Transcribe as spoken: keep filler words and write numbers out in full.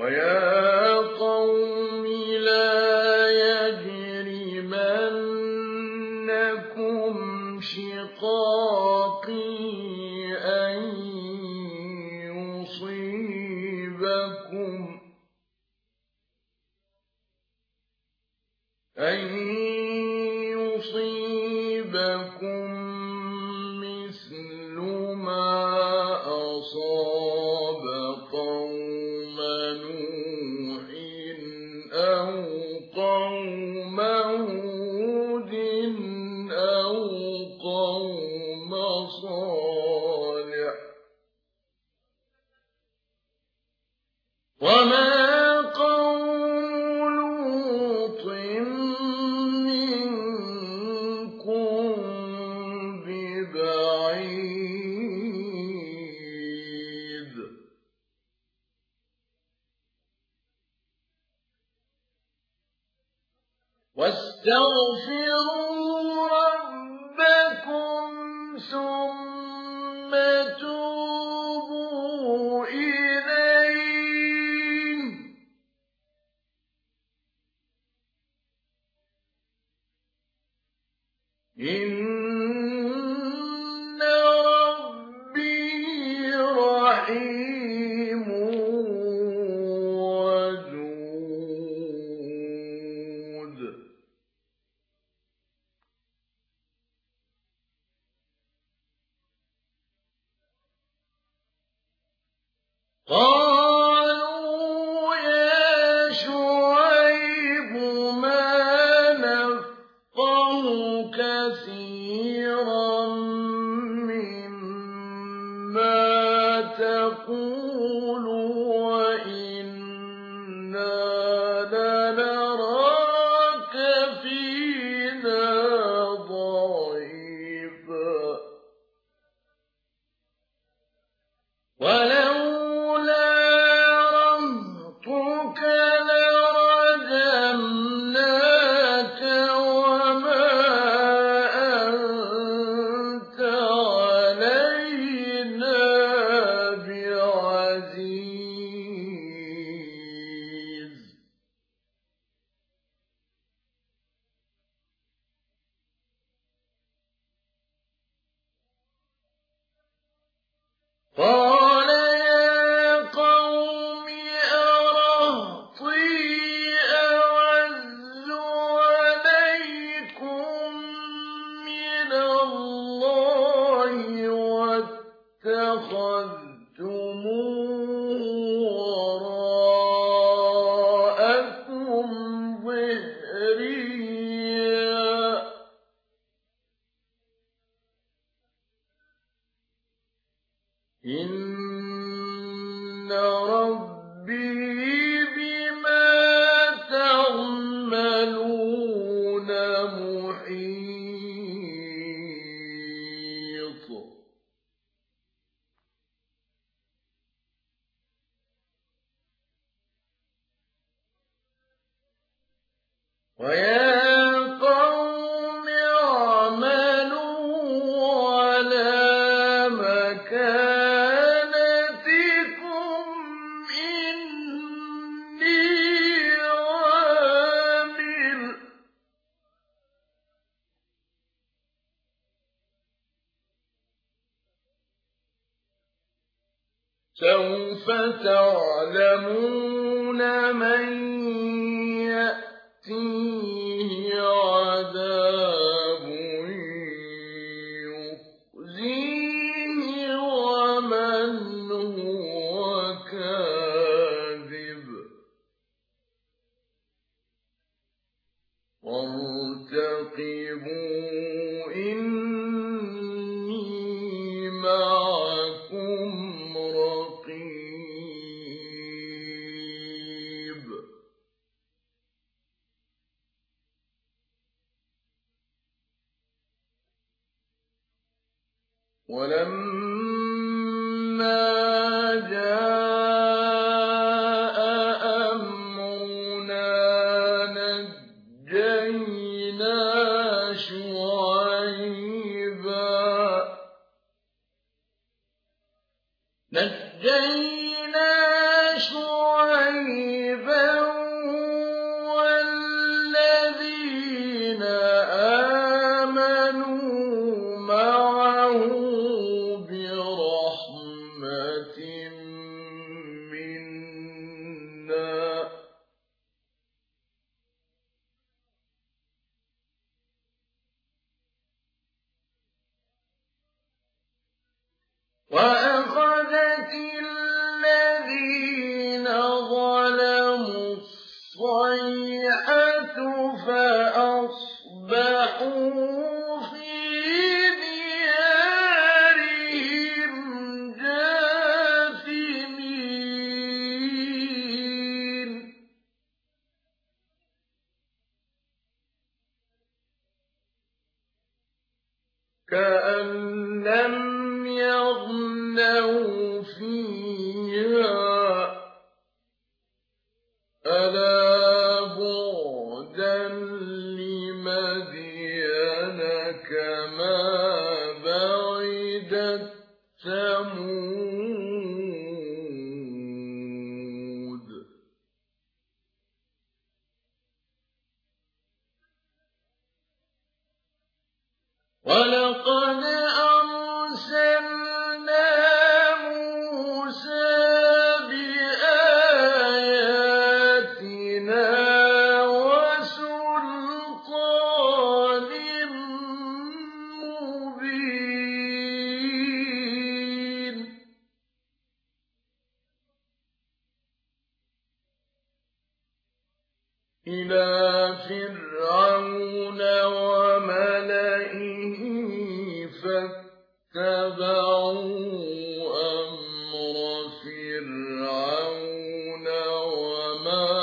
ويا قوم لا يجرمنكم شقاقي أن يصيبكم أن يصيبكم مثل ما أصاب قوم نوح أو قوم هود أو قوم صالح وما واستغفروا ربكم ثم توبوا إليه إن ربي رحيم قالوا يا شعيب ما نفقه كثيرا مما تقول وإنا لنراك فينا ضعيفا ولولا رهطك لرجمناك وما أنت علينا بعزيز قال يا قوم أرهطي أعز عليكم من الله واتخذتموه وراءكم ظهريا إن ربي بما تعملون محيط ويا قوم اعملوا على مكانتكم إني عامل سوف تعلمون من يأتيه عذاب يخزيه ومن هو كاذب وارتقبوا إني معكم رقيب ولما جاء أمرنا نجينا شعيبا نجينا شعيبا فيها ألا بعدا لمدين كما بعدت ثمود ولقد أرسلنا موسى بآياتنا وسلطان مبين إلى فرعون وملئه فاتبعوا أمر فرعون وما